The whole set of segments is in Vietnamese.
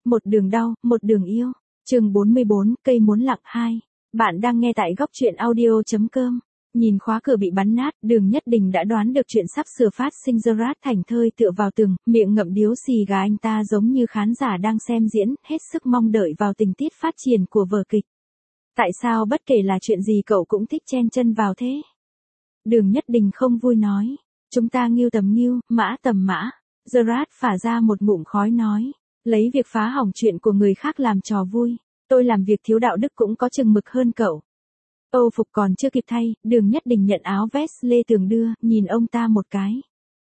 Một đường đau, một đường yêu. Chương 44, cây muốn lặng 2. Bạn đang nghe tại góc truyện audio.com. Nhìn khóa cửa bị bắn nát, Đường Nhất Đình đã đoán được chuyện sắp sửa phát sinh. Gerard thảnh thơi tựa vào tường, miệng ngậm điếu xì gà. Anh ta giống như khán giả đang xem diễn, hết sức mong đợi vào tình tiết phát triển của vở kịch. Tại sao bất kể là chuyện gì cậu cũng thích chen chân vào thế? Đường Nhất Đình không vui nói. Chúng ta ngưu tầm ngưu, mã tầm mã. Gerard phả ra một ngụm khói nói. Lấy việc phá hỏng chuyện của người khác làm trò vui. Tôi làm việc thiếu đạo đức cũng có chừng mực hơn cậu. Âu phục còn chưa kịp thay, Đường Nhất Đình nhận áo vest Lê Tường đưa, nhìn ông ta một cái.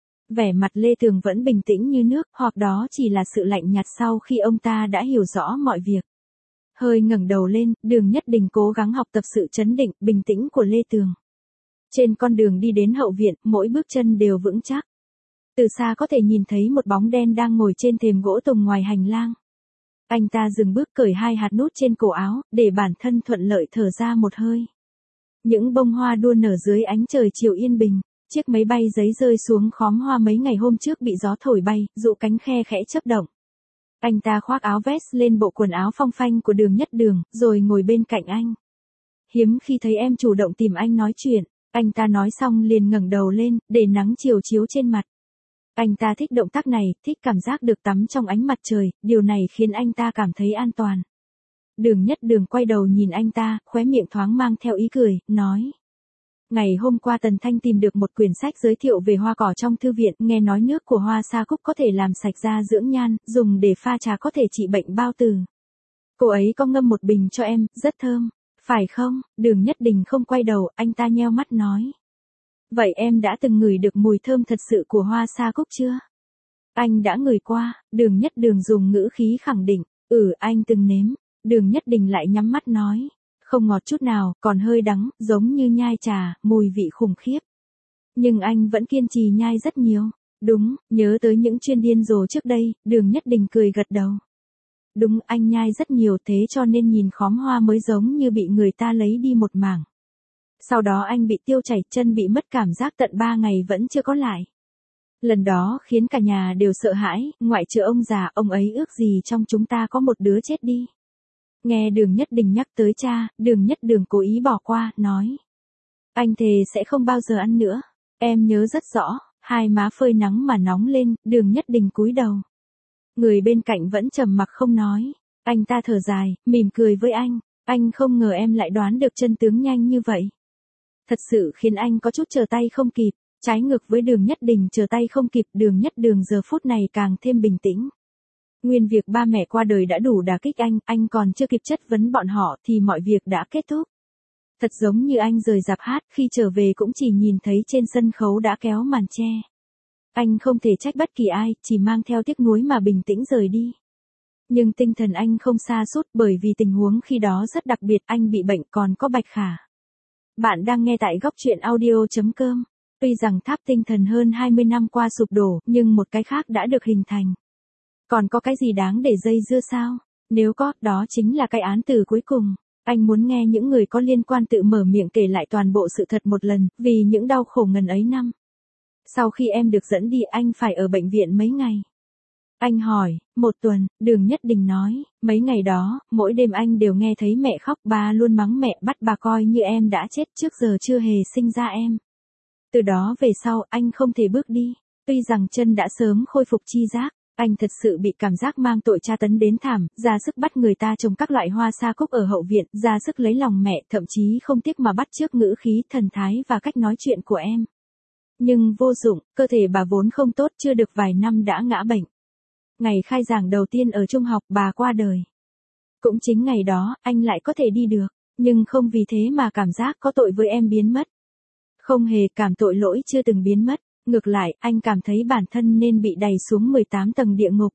Vẻ mặt Lê Tường vẫn bình tĩnh như nước, hoặc đó chỉ là sự lạnh nhạt sau khi ông ta đã hiểu rõ mọi việc. Hơi ngẩng đầu lên, Đường Nhất Đình cố gắng học tập sự trấn định, bình tĩnh của Lê Tường. Trên con đường đi đến hậu viện, mỗi bước chân đều vững chắc. Từ xa có thể nhìn thấy một bóng đen đang ngồi trên thềm gỗ tùng ngoài hành lang. Anh ta dừng bước cởi 2 hạt nút trên cổ áo, để bản thân thuận lợi thở ra một hơi. Những bông hoa đua nở dưới ánh trời chiều yên bình, chiếc máy bay giấy rơi xuống khóm hoa mấy ngày hôm trước bị gió thổi bay, dụ cánh khe khẽ chớp động. Anh ta khoác áo vest lên bộ quần áo phong phanh của Đường Nhất Đường, rồi ngồi bên cạnh anh. Hiếm khi thấy em chủ động tìm anh nói chuyện, anh ta nói xong liền ngẩng đầu lên, để nắng chiều chiếu trên mặt. Anh ta thích động tác này, thích cảm giác được tắm trong ánh mặt trời, điều này khiến anh ta cảm thấy an toàn. Đường Nhất Đường quay đầu nhìn anh ta, khóe miệng thoáng mang theo ý cười, nói. Ngày hôm qua Tần Thanh tìm được một quyển sách giới thiệu về hoa cỏ trong thư viện, nghe nói nước của hoa sa cúc có thể làm sạch da dưỡng nhan, dùng để pha trà có thể trị bệnh bao tử. Cô ấy có ngâm một bình cho em, rất thơm. Phải không? Đường Nhất Đình không quay đầu, anh ta nheo mắt nói. Vậy em đã từng ngửi được mùi thơm thật sự của hoa sa cúc chưa? Anh đã ngửi qua, Đường Nhất Đường dùng ngữ khí khẳng định. Anh từng nếm. Đường Nhất Đình lại nhắm mắt nói. Không ngọt chút nào, còn hơi đắng, giống như nhai trà, mùi vị khủng khiếp. Nhưng anh vẫn kiên trì nhai rất nhiều. Đúng, nhớ tới những chuyên điên rồ trước đây, Đường Nhất Đình cười gật đầu. Đúng, anh nhai rất nhiều, thế cho nên nhìn khóm hoa mới giống như bị người ta lấy đi một mảng. Sau đó anh bị tiêu chảy, chân bị mất cảm giác tận 3 ngày vẫn chưa có lại. Lần đó khiến cả nhà đều sợ hãi, ngoại trừ ông già, ông ấy ước gì trong chúng ta có một đứa chết đi. Nghe Đường Nhất Đình nhắc tới cha, Đường Nhất Đường cố ý bỏ qua, nói. Anh thề sẽ không bao giờ ăn nữa. Em nhớ rất rõ, hai má phơi nắng mà nóng lên, Đường Nhất Đình cúi đầu. Người bên cạnh vẫn trầm mặc không nói. Anh ta thở dài, mỉm cười với anh. Anh không ngờ em lại đoán được chân tướng nhanh như vậy. Thật sự khiến anh có chút trở tay không kịp. Trái ngược với Đường Nhất Đình trở tay không kịp, Đường Nhất Đường giờ phút này càng thêm bình tĩnh. Nguyên việc ba mẹ qua đời đã đủ đả kích anh còn chưa kịp chất vấn bọn họ thì mọi việc đã kết thúc. Thật giống như anh rời rạp hát, khi trở về cũng chỉ nhìn thấy trên sân khấu đã kéo màn che. Anh không thể trách bất kỳ ai, chỉ mang theo tiếc nuối mà bình tĩnh rời đi. Nhưng tinh thần anh không sa sút, bởi vì tình huống khi đó rất đặc biệt, anh bị bệnh còn có Bạch Khả. Bạn đang nghe tại góc truyện audio.com. Tuy rằng tháp tinh thần hơn 20 năm qua sụp đổ, nhưng một cái khác đã được hình thành. Còn có cái gì đáng để dây dưa sao? Nếu có, đó chính là cái án tử cuối cùng. Anh muốn nghe những người có liên quan tự mở miệng kể lại toàn bộ sự thật một lần, vì những đau khổ ngần ấy năm. Sau khi em được dẫn đi, anh phải ở bệnh viện mấy ngày? Anh hỏi. 1 tuần, Đường Nhất Đình nói. Mấy ngày đó, mỗi đêm anh đều nghe thấy mẹ khóc, ba luôn mắng mẹ, bắt bà coi như em đã chết, trước giờ chưa hề sinh ra em. Từ đó về sau, anh không thể bước đi. Tuy rằng chân đã sớm khôi phục chi giác, anh thật sự bị cảm giác mang tội tra tấn đến thảm, ra sức bắt người ta trồng các loại hoa sa cúc ở hậu viện, ra sức lấy lòng mẹ, thậm chí không tiếc mà bắt chước ngữ khí, thần thái và cách nói chuyện của em. Nhưng vô dụng, cơ thể bà vốn không tốt, chưa được vài năm đã ngã bệnh. Ngày khai giảng đầu tiên ở trung học, bà qua đời. Cũng chính ngày đó, anh lại có thể đi được, nhưng không vì thế mà cảm giác có tội với em biến mất. Không hề, cảm tội lỗi chưa từng biến mất. Ngược lại, anh cảm thấy bản thân nên bị đày xuống 18 tầng địa ngục.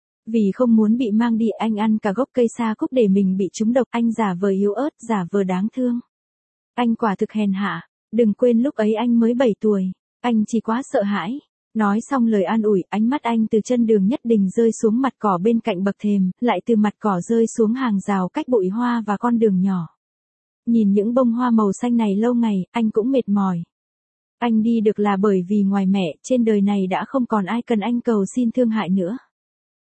Vì không muốn bị mang đi, anh ăn cả gốc cây sa cúc để mình bị trúng độc, anh giả vờ yếu ớt, giả vờ đáng thương. Anh quả thực hèn hạ, đừng quên lúc ấy anh mới 7 tuổi, anh chỉ quá sợ hãi. Nói xong lời an ủi, ánh mắt anh từ chân Đường Nhất Đình rơi xuống mặt cỏ bên cạnh bậc thềm, lại từ mặt cỏ rơi xuống hàng rào cách bụi hoa và con đường nhỏ. Nhìn những bông hoa màu xanh này lâu ngày, anh cũng mệt mỏi. Anh đi được là bởi vì ngoài mẹ, trên đời này đã không còn ai cần anh cầu xin thương hại nữa.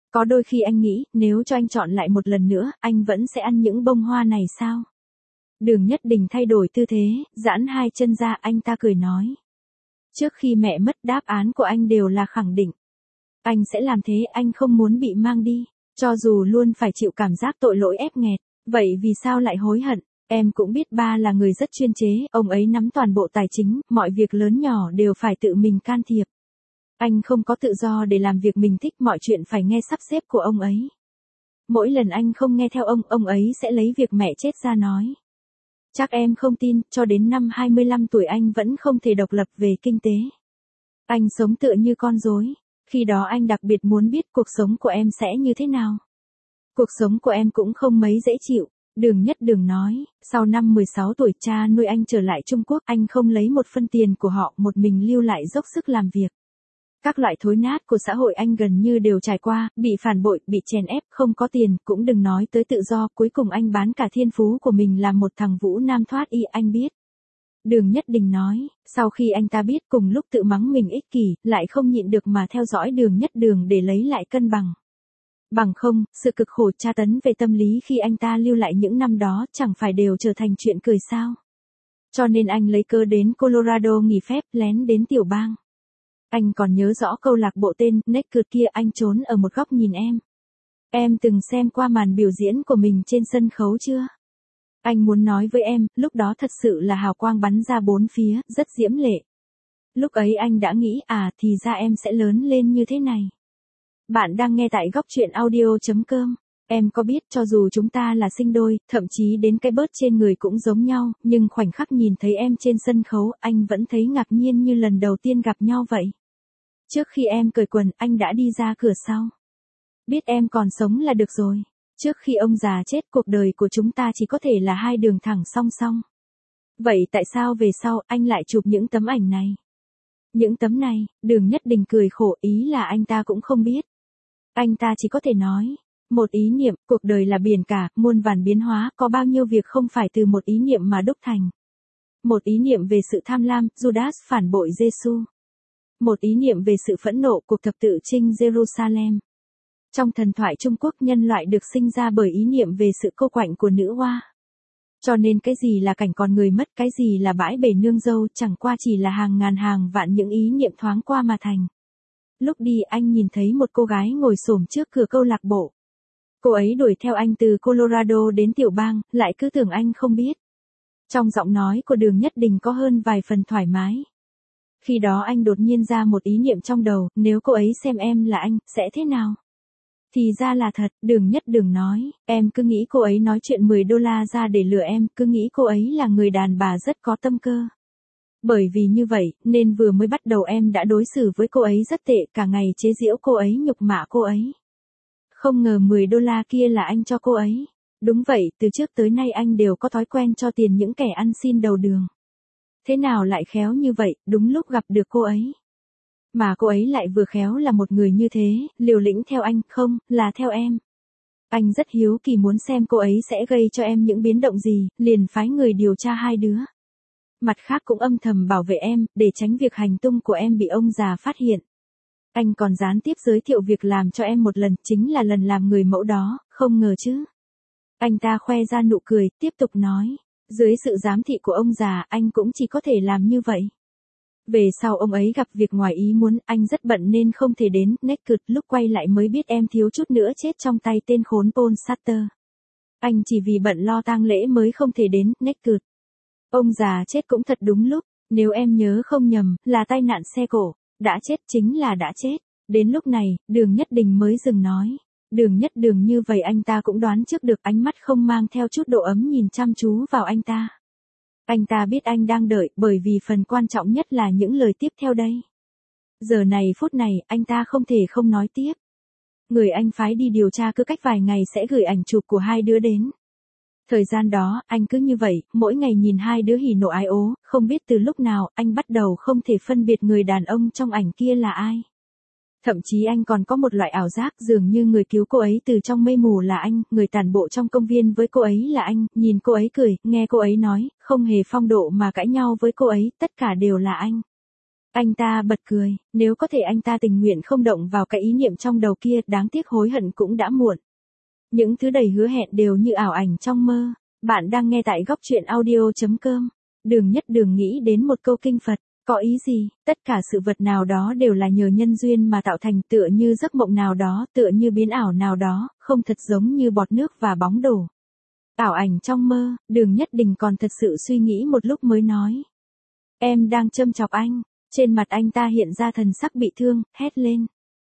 Có đôi khi anh nghĩ, nếu cho anh chọn lại một lần nữa, anh vẫn sẽ ăn những bông hoa này sao? Đường Nhất Đình thay đổi tư thế, giãn hai chân ra, anh ta cười nói. Trước khi mẹ mất, đáp án của anh đều là khẳng định. Anh sẽ làm thế, anh không muốn bị mang đi, cho dù luôn phải chịu cảm giác tội lỗi ép nghẹt. Vậy vì sao lại hối hận? Em cũng biết ba là người rất chuyên chế, ông ấy nắm toàn bộ tài chính, mọi việc lớn nhỏ đều phải tự mình can thiệp. Anh không có tự do để làm việc mình thích, mọi chuyện phải nghe sắp xếp của ông ấy. Mỗi lần anh không nghe theo ông ấy sẽ lấy việc mẹ chết ra nói. Chắc em không tin, cho đến năm 25 tuổi anh vẫn không thể độc lập về kinh tế. Anh sống tựa như con rối. Khi đó anh đặc biệt muốn biết cuộc sống của em sẽ như thế nào. Cuộc sống của em cũng không mấy dễ chịu. Đường Nhất Đường nói, sau năm 16 tuổi cha nuôi anh trở lại Trung Quốc, anh không lấy một phân tiền của họ, một mình lưu lại dốc sức làm việc. Các loại thối nát của xã hội anh gần như đều trải qua, bị phản bội, bị chèn ép, không có tiền, cũng đừng nói tới tự do, cuối cùng anh bán cả thiên phú của mình làm một thằng Vũ Nam thoát y, anh biết. Đường Nhất Đình nói, sau khi anh ta biết, cùng lúc tự mắng mình ích kỷ, lại không nhịn được mà theo dõi Đường Nhất Đường để lấy lại cân bằng. Bằng không, sự cực khổ tra tấn về tâm lý khi anh ta lưu lại những năm đó chẳng phải đều trở thành chuyện cười sao. Cho nên anh lấy cớ đến Colorado nghỉ phép, lén đến tiểu bang. Anh còn nhớ rõ câu lạc bộ tên Naked kia, anh trốn ở một góc nhìn em. Em từng xem qua màn biểu diễn của mình trên sân khấu chưa? Anh muốn nói với em, lúc đó thật sự là hào quang bắn ra bốn phía, rất diễm lệ. Lúc ấy anh đã nghĩ, thì ra em sẽ lớn lên như thế này. Bạn đang nghe tại góc truyện audio.com. Em có biết cho dù chúng ta là sinh đôi, thậm chí đến cái bớt trên người cũng giống nhau, nhưng khoảnh khắc nhìn thấy em trên sân khấu, anh vẫn thấy ngạc nhiên như lần đầu tiên gặp nhau vậy. Trước khi em cởi quần, anh đã đi ra cửa sau. Biết em còn sống là được rồi. Trước khi ông già chết, cuộc đời của chúng ta chỉ có thể là hai đường thẳng song song. Vậy tại sao về sau anh lại chụp những tấm ảnh này? Những tấm này, Đường Nhất Đình cười khổ, ý là anh ta cũng không biết. Anh ta chỉ có thể nói, một ý niệm, cuộc đời là biển cả, muôn vàn biến hóa, có bao nhiêu việc không phải từ một ý niệm mà đúc thành. Một ý niệm về sự tham lam, Judas phản bội Giêsu. Một ý niệm về sự phẫn nộ, cuộc thập tự chinh Jerusalem. Trong thần thoại Trung Quốc, nhân loại được sinh ra bởi ý niệm về sự cô quạnh của nữ hoa. Cho nên cái gì là cảnh con người mất, cái gì là bãi bể nương dâu, chẳng qua chỉ là hàng ngàn hàng vạn những ý niệm thoáng qua mà thành. Lúc đi anh nhìn thấy một cô gái ngồi xổm trước cửa câu lạc bộ. Cô ấy đuổi theo anh từ Colorado đến tiểu bang, lại cứ tưởng anh không biết. Trong giọng nói của Đường Nhất Đình có hơn vài phần thoải mái. Khi đó anh đột nhiên ra một ý niệm trong đầu, nếu cô ấy xem em là anh, sẽ thế nào? Thì ra là thật, Đường Nhất Đường nói, em cứ nghĩ cô ấy nói chuyện $10 ra để lừa em, cứ nghĩ cô ấy là người đàn bà rất có tâm cơ. Bởi vì như vậy, nên vừa mới bắt đầu em đã đối xử với cô ấy rất tệ, cả ngày chế giễu cô ấy, nhục mạ cô ấy. Không ngờ $10 kia là anh cho cô ấy. Đúng vậy, từ trước tới nay anh đều có thói quen cho tiền những kẻ ăn xin đầu đường. Thế nào lại khéo như vậy, đúng lúc gặp được cô ấy. Mà cô ấy lại vừa khéo là một người như thế, liều lĩnh theo anh, không, là theo em. Anh rất hiếu kỳ muốn xem cô ấy sẽ gây cho em những biến động gì, liền phái người điều tra hai đứa. Mặt khác cũng âm thầm bảo vệ em, để tránh việc hành tung của em bị ông già phát hiện. Anh còn gián tiếp giới thiệu việc làm cho em một lần, chính là lần làm người mẫu đó, không ngờ chứ. Anh ta khoe ra nụ cười, tiếp tục nói. Dưới sự giám thị của ông già, anh cũng chỉ có thể làm như vậy. Về sau ông ấy gặp việc ngoài ý muốn, anh rất bận nên không thể đến, Naked, lúc quay lại mới biết em thiếu chút nữa chết trong tay tên khốn Paul Sutter. Anh chỉ vì bận lo tang lễ mới không thể đến, Naked. Ông già chết cũng thật đúng lúc, nếu em nhớ không nhầm, là tai nạn xe cộ, đã chết chính là đã chết. Đến lúc này, Đường Nhất Đình mới dừng nói. Đường Nhất Đường như vậy anh ta cũng đoán trước được, ánh mắt không mang theo chút độ ấm nhìn chăm chú vào anh ta. Anh ta biết anh đang đợi, bởi vì phần quan trọng nhất là những lời tiếp theo đây. Giờ này phút này, anh ta không thể không nói tiếp. Người anh phái đi điều tra cứ cách vài ngày sẽ gửi ảnh chụp của hai đứa đến. Thời gian đó, anh cứ như vậy, mỗi ngày nhìn hai đứa hỉ nộ ái ố, không biết từ lúc nào, anh bắt đầu không thể phân biệt người đàn ông trong ảnh kia là ai. Thậm chí anh còn có một loại ảo giác dường như người cứu cô ấy từ trong mây mù là anh, người tản bộ trong công viên với cô ấy là anh, nhìn cô ấy cười, nghe cô ấy nói, không hề phong độ mà cãi nhau với cô ấy, tất cả đều là anh. Anh ta bật cười, nếu có thể anh ta tình nguyện không động vào cái ý niệm trong đầu kia, đáng tiếc hối hận cũng đã muộn. Những thứ đầy hứa hẹn đều như ảo ảnh trong mơ. Bạn đang nghe tại góc truyện audio.com. Đường Nhất Đường nghĩ đến một câu kinh Phật, có ý gì, tất cả sự vật nào đó đều là nhờ nhân duyên mà tạo thành, tựa như giấc mộng nào đó, tựa như biến ảo nào đó, không thật giống như bọt nước và bóng đổ. Ảo ảnh trong mơ, Đường Nhất Đình còn thật sự suy nghĩ một lúc mới nói. Em đang châm chọc anh. Trên mặt anh ta hiện ra thần sắc bị thương, hét lên.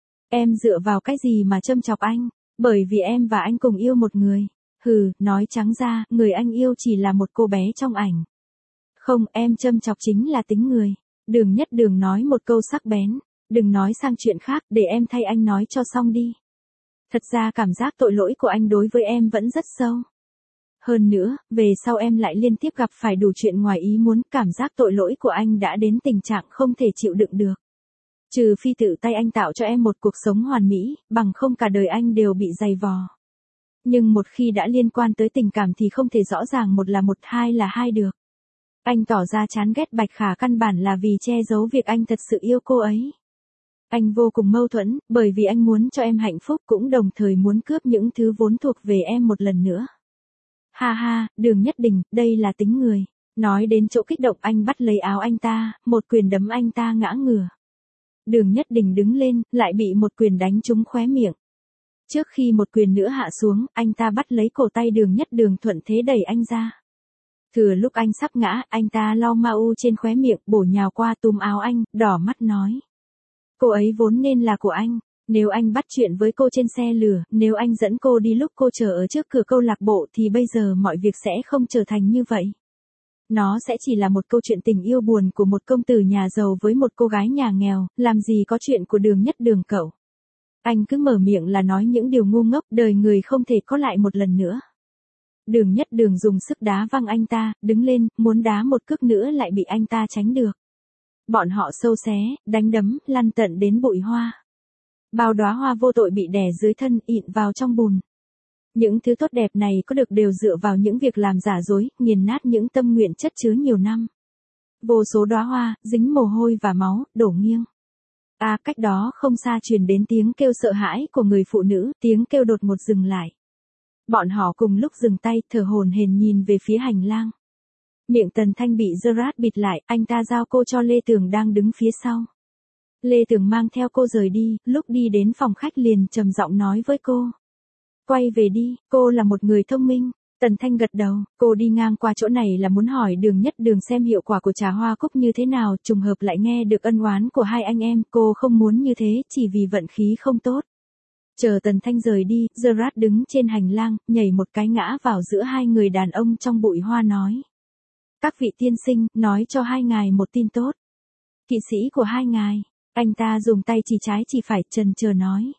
Em dựa vào cái gì mà châm chọc anh? Bởi vì em và anh cùng yêu một người. Hừ, nói trắng ra, người anh yêu chỉ là một cô bé trong ảnh. Không, em châm chọc chính là tính người. Đường Nhất Đường nói một câu sắc bén. Đừng nói sang chuyện khác, để em thay anh nói cho xong đi. Thật ra cảm giác tội lỗi của anh đối với em vẫn rất sâu. Hơn nữa, về sau em lại liên tiếp gặp phải đủ chuyện ngoài ý muốn, cảm giác tội lỗi của anh đã đến tình trạng không thể chịu đựng được. Trừ phi tự tay anh tạo cho em một cuộc sống hoàn mỹ, bằng không cả đời anh đều bị dày vò. Nhưng một khi đã liên quan tới tình cảm thì không thể rõ ràng một là một, hai là hai được. Anh tỏ ra chán ghét Bạch Khả căn bản là vì che giấu việc anh thật sự yêu cô ấy. Anh vô cùng mâu thuẫn, bởi vì anh muốn cho em hạnh phúc cũng đồng thời muốn cướp những thứ vốn thuộc về em một lần nữa. Ha ha, Đường Nhất Đình, đây là tính người. Nói đến chỗ kích động anh bắt lấy áo anh ta, một quyền đấm anh ta ngã ngửa. Đường Nhất Đình đứng lên, lại bị một quyền đánh trúng khóe miệng. Trước khi một quyền nữa hạ xuống, anh ta bắt lấy cổ tay Đường Nhất Đường thuận thế đẩy anh ra. Thừa lúc anh sắp ngã, anh ta lau mau trên khóe miệng, bổ nhào qua túm áo anh, đỏ mắt nói. Cô ấy vốn nên là của anh. Nếu anh bắt chuyện với cô trên xe lửa, nếu anh dẫn cô đi lúc cô chờ ở trước cửa câu lạc bộ thì bây giờ mọi việc sẽ không trở thành như vậy. Nó sẽ chỉ là một câu chuyện tình yêu buồn của một công tử nhà giàu với một cô gái nhà nghèo, làm gì có chuyện của Đường Nhất Đường cậu. Anh cứ mở miệng là nói những điều ngu ngốc, đời người không thể có lại một lần nữa. Đường Nhất Đường dùng sức đá văng anh ta, đứng lên, muốn đá một cước nữa lại bị anh ta tránh được. Bọn họ xâu xé, đánh đấm, lăn tận đến bụi hoa. Bao đóa hoa vô tội bị đè dưới thân, ịn vào trong bùn. Những thứ tốt đẹp này có được đều dựa vào những việc làm giả dối, nghiền nát những tâm nguyện chất chứa nhiều năm. Vô số đóa hoa, dính mồ hôi và máu, đổ nghiêng. Cách đó không xa truyền đến tiếng kêu sợ hãi của người phụ nữ, tiếng kêu đột ngột dừng lại. Bọn họ cùng lúc dừng tay, thở hổn hển nhìn về phía hành lang. Miệng Tần Thanh bị Gerard bịt lại, anh ta giao cô cho Lê Tường đang đứng phía sau. Lê Tường mang theo cô rời đi, lúc đi đến phòng khách liền trầm giọng nói với cô. Quay về đi, cô là một người thông minh. Tần Thanh gật đầu, cô đi ngang qua chỗ này là muốn hỏi Đường Nhất Đường xem hiệu quả của trà hoa cúc như thế nào, trùng hợp lại nghe được ân oán của hai anh em, cô không muốn như thế, chỉ vì vận khí không tốt. Chờ Tần Thanh rời đi, Gerard đứng trên hành lang, nhảy một cái ngã vào giữa hai người đàn ông trong bụi hoa nói. Các vị tiên sinh, nói cho hai ngài một tin tốt. Kỵ sĩ của hai ngài. Anh ta dùng tay chỉ trái chỉ phải, chần chờ nói.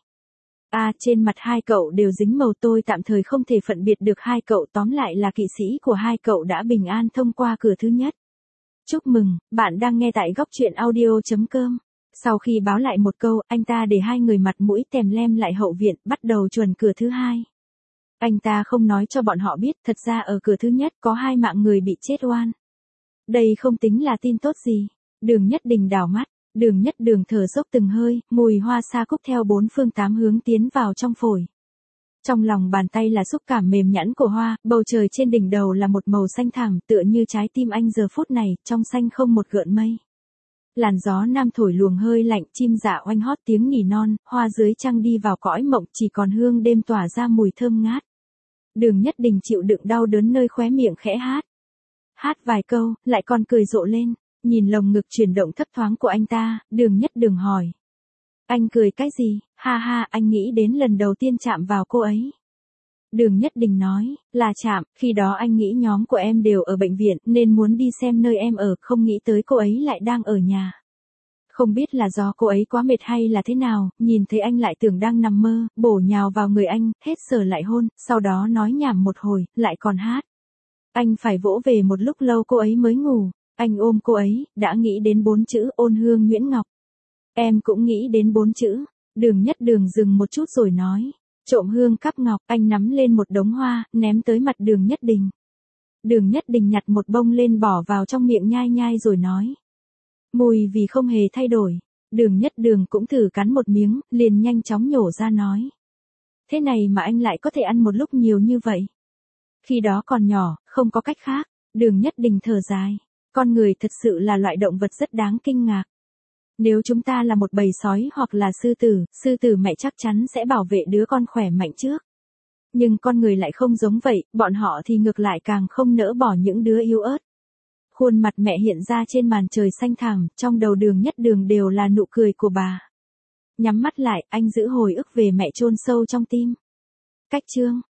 Trên mặt hai cậu đều dính màu, tôi tạm thời không thể phân biệt được hai cậu, tóm lại là kỵ sĩ của hai cậu đã bình an thông qua cửa thứ nhất. Chúc mừng, bạn đang nghe tại góc truyện audio.com. Sau khi báo lại một câu, anh ta để hai người mặt mũi tèm lem lại hậu viện, bắt đầu chuẩn cửa thứ hai. Anh ta không nói cho bọn họ biết, thật ra ở cửa thứ nhất có 2 mạng người bị chết oan. Đây không tính là tin tốt gì. Đường Nhất Đình đảo mắt. Đường Nhất Đường thở dốc từng hơi, mùi hoa sa cúc theo 4 phương 8 hướng tiến vào trong phổi. Trong lòng bàn tay là xúc cảm mềm nhẵn của hoa, bầu trời trên đỉnh đầu là một màu xanh thẳm, tựa như trái tim anh giờ phút này, trong xanh không một gợn mây. Làn gió nam thổi luồng hơi lạnh, chim dạ oanh hót tiếng nỉ non, hoa dưới trăng đi vào cõi mộng, chỉ còn hương đêm tỏa ra mùi thơm ngát. Đường Nhất Đình chịu đựng đau đớn nơi khóe miệng khẽ hát. Hát vài câu, lại còn cười rộ lên. Nhìn lồng ngực chuyển động thấp thoáng của anh ta, Đường Nhất Đường hỏi. Anh cười cái gì? Ha ha, anh nghĩ đến lần đầu tiên chạm vào cô ấy. Đường Nhất Đình nói, là chạm, khi đó anh nghĩ nhóm của em đều ở bệnh viện, nên muốn đi xem nơi em ở, không nghĩ tới cô ấy lại đang ở nhà. Không biết là do cô ấy quá mệt hay là thế nào, nhìn thấy anh lại tưởng đang nằm mơ, bổ nhào vào người anh, hết sờ lại hôn, sau đó nói nhảm một hồi, lại còn hát. Anh phải vỗ về một lúc lâu cô ấy mới ngủ. Anh ôm cô ấy, đã nghĩ đến 4 chữ ôn hương Nguyễn Ngọc. Em cũng nghĩ đến 4 chữ. Đường Nhất Đường dừng một chút rồi nói. Trộm hương cắp ngọc, anh nắm lên một đống hoa, ném tới mặt Đường Nhất Đình. Đường Nhất Đình nhặt một bông lên bỏ vào trong miệng nhai nhai rồi nói. Mùi vì không hề thay đổi. Đường Nhất Đường cũng thử cắn một miếng, liền nhanh chóng nhổ ra nói. Thế này mà anh lại có thể ăn một lúc nhiều như vậy. Khi đó còn nhỏ, không có cách khác. Đường Nhất Đình thở dài. Con người thật sự là loại động vật rất đáng kinh ngạc. Nếu chúng ta là một bầy sói hoặc là sư tử mẹ chắc chắn sẽ bảo vệ đứa con khỏe mạnh trước. Nhưng con người lại không giống vậy, bọn họ thì ngược lại càng không nỡ bỏ những đứa yếu ớt. Khuôn mặt mẹ hiện ra trên màn trời xanh thẳm, trong đầu Đường Nhất Đường đều là nụ cười của bà. Nhắm mắt lại, anh giữ hồi ức về mẹ chôn sâu trong tim. Cách chương